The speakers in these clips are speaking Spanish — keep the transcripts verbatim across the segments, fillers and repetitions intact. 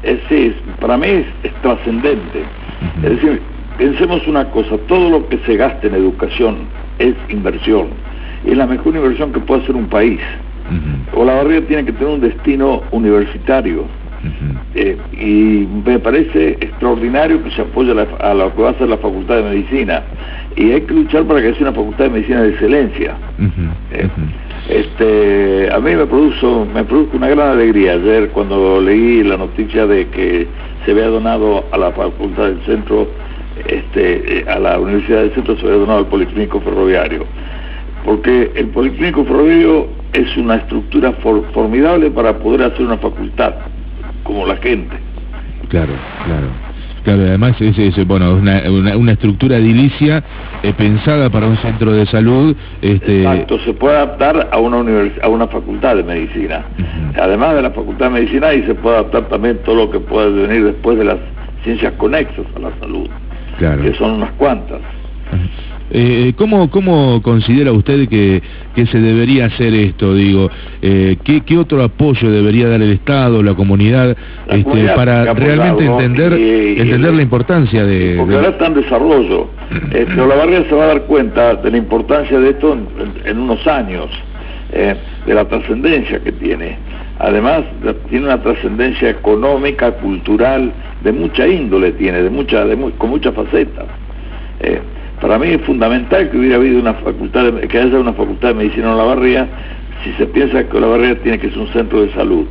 es, es, para mí es, es trascendente. Uh-huh. Es decir, pensemos una cosa, todo lo que se gaste en educación es inversión, y es la mejor inversión que puede hacer un país. Uh-huh. Olavarría tiene que tener un destino universitario. Uh-huh. eh, y me parece extraordinario que se apoye a, la, a lo que va a ser la Facultad de Medicina, y hay que luchar para que sea una Facultad de Medicina de excelencia. Uh-huh. eh, uh-huh. este, a mí me produjo, me produjo una gran alegría ayer cuando leí la noticia de que se había donado a la Facultad del Centro, este, a la Universidad del Centro se había donado al Policlínico Ferroviario, porque el Policlínico Ferroviario es una estructura for, formidable para poder hacer una facultad como la gente. Claro, claro. Claro, además es, es bueno, una, una, una estructura edilicia eh, pensada para un centro de salud. Este... Exacto, se puede adaptar a una univers a una facultad de medicina. Uh-huh. Además de la facultad de medicina, ahí se puede adaptar también todo lo que puede venir después de las ciencias conexas a la salud, claro, que son unas cuantas. Uh-huh. Eh, ¿cómo, ¿Cómo considera usted que, que se debería hacer esto? Digo, eh, ¿qué, ¿qué otro apoyo debería dar el Estado, la comunidad, la este, comunidad para realmente apoyado, entender y, y, entender y, la importancia de... Porque de... ahora está en desarrollo. este, Olavarría se va a dar cuenta de la importancia de esto en, en, en unos años, eh, de la trascendencia que tiene. Además, tiene una trascendencia económica, cultural, de mucha índole tiene, de mucha, de muy, con muchas facetas. Eh, Para mí es fundamental que hubiera habido una facultad, de, que haya una facultad de medicina en Olavarría, si se piensa que Olavarría tiene que ser un centro de salud.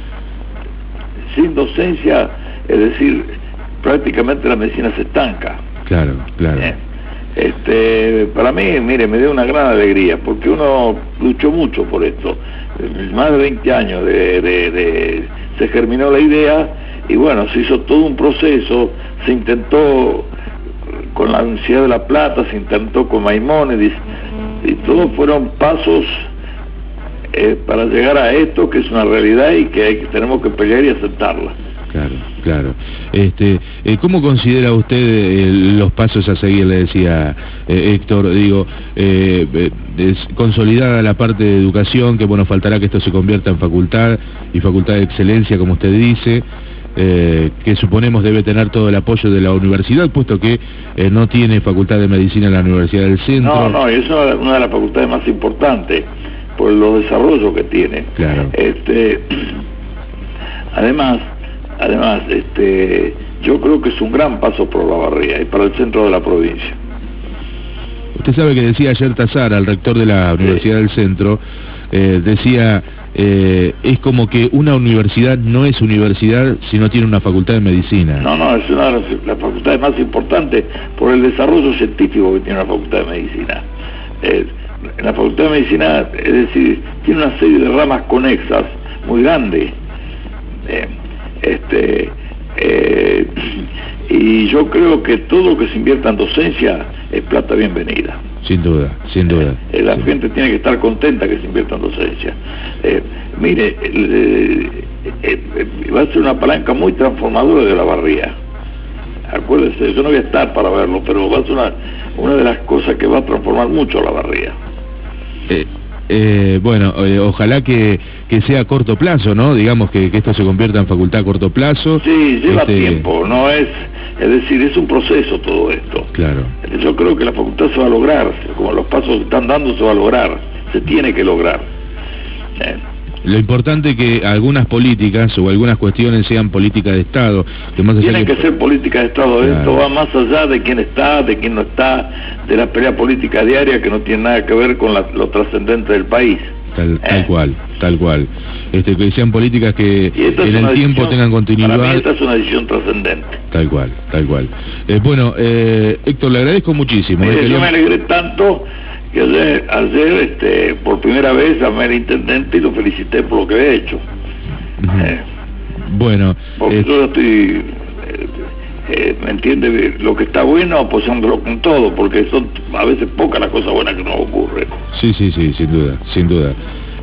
Sin docencia, es decir, prácticamente la medicina se estanca. Claro, claro. Eh, este, para mí, mire, me dio una gran alegría, porque uno luchó mucho por esto. Más de veinte años de, de, de, se germinó la idea, y bueno, se hizo todo un proceso, se intentó con la Universidad de La Plata, se intentó con Maimónides, y todos fueron pasos eh, para llegar a esto, que es una realidad y que, hay, que tenemos que pelear y aceptarla. Claro, claro. Este, eh, ¿cómo considera usted eh, los pasos a seguir? Le decía eh, Héctor, digo, eh, eh, es consolidada la parte de educación, que bueno, faltará que esto se convierta en facultad, y facultad de excelencia, como usted dice, Eh, que suponemos debe tener todo el apoyo de la universidad, puesto que eh, no tiene facultad de medicina en la Universidad del Centro. No, no, es una, una de las facultades más importantes por los desarrollos que tiene. Claro. Este, además, además, este, yo creo que es un gran paso por Olavarría y para el centro de la provincia. Usted sabe que decía ayer Tazara, el rector de la Universidad sí. del Centro, eh, decía... Eh, es como que una universidad no es universidad si no tiene una facultad de medicina. No, no, es una de las facultades más importantes por el desarrollo científico que tiene una facultad de medicina. Eh, la facultad de medicina, es decir, tiene una serie de ramas conexas muy grandes. Eh, este, eh, y yo creo que todo lo que se invierta en docencia es plata bienvenida. Sin duda, sin duda. Eh, la sin gente duda. tiene que estar contenta que se invierta en docencia. Eh, mire, eh, eh, eh, va a ser una palanca muy transformadora de Olavarría. Acuérdese, yo no voy a estar para verlo, pero va a ser una, una de las cosas que va a transformar mucho Olavarría. Eh, eh, bueno, eh, ojalá que, que sea a corto plazo, ¿no? Digamos que, que esto se convierta en facultad a corto plazo. Sí, lleva este... tiempo, no es... Es decir, es un proceso todo esto. Claro. Yo creo que la facultad se va a lograr, como los pasos que están dando se va a lograr, se tiene que lograr. Eh. Lo importante es que algunas políticas o algunas cuestiones sean políticas de Estado. Que más Tienen que... que ser políticas de Estado. Claro. Esto va más allá de quién está, de quién no está, de la pelea política diaria que no tiene nada que ver con la, lo trascendente del país. Tal, tal eh. cual, tal cual. Este, que sean políticas que en el tiempo decisión, tengan continuidad. Para mí esta es una decisión trascendente. Tal cual, tal cual. Eh, bueno, eh, Héctor, le agradezco muchísimo. Mire, eh, yo yo... me alegré tanto que ayer, ayer este, por primera vez llamé al intendente y lo felicité por lo que había hecho. Uh-huh. eh, bueno. Porque eh... yo estoy... Eh, eh, ¿me entiende? Lo que está bueno apoyándolo con todo, porque son a veces pocas las cosas buenas que nos ocurren. Sí, sí, sí, sin duda, sin duda.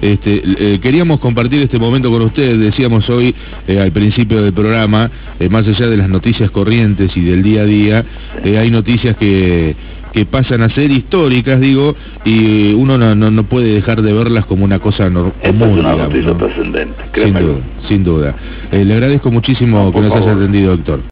Este, eh, queríamos compartir este momento con ustedes, decíamos hoy eh, al principio del programa, eh, más allá de las noticias corrientes y del día a día, eh, hay noticias que, que pasan a ser históricas, digo, y uno no, no, no puede dejar de verlas como una cosa no, común. Esta es una digamos, noticia ¿no? trascendente, Sin duda, sin duda. Eh, le agradezco muchísimo no, que nos favor. haya atendido, Héctor.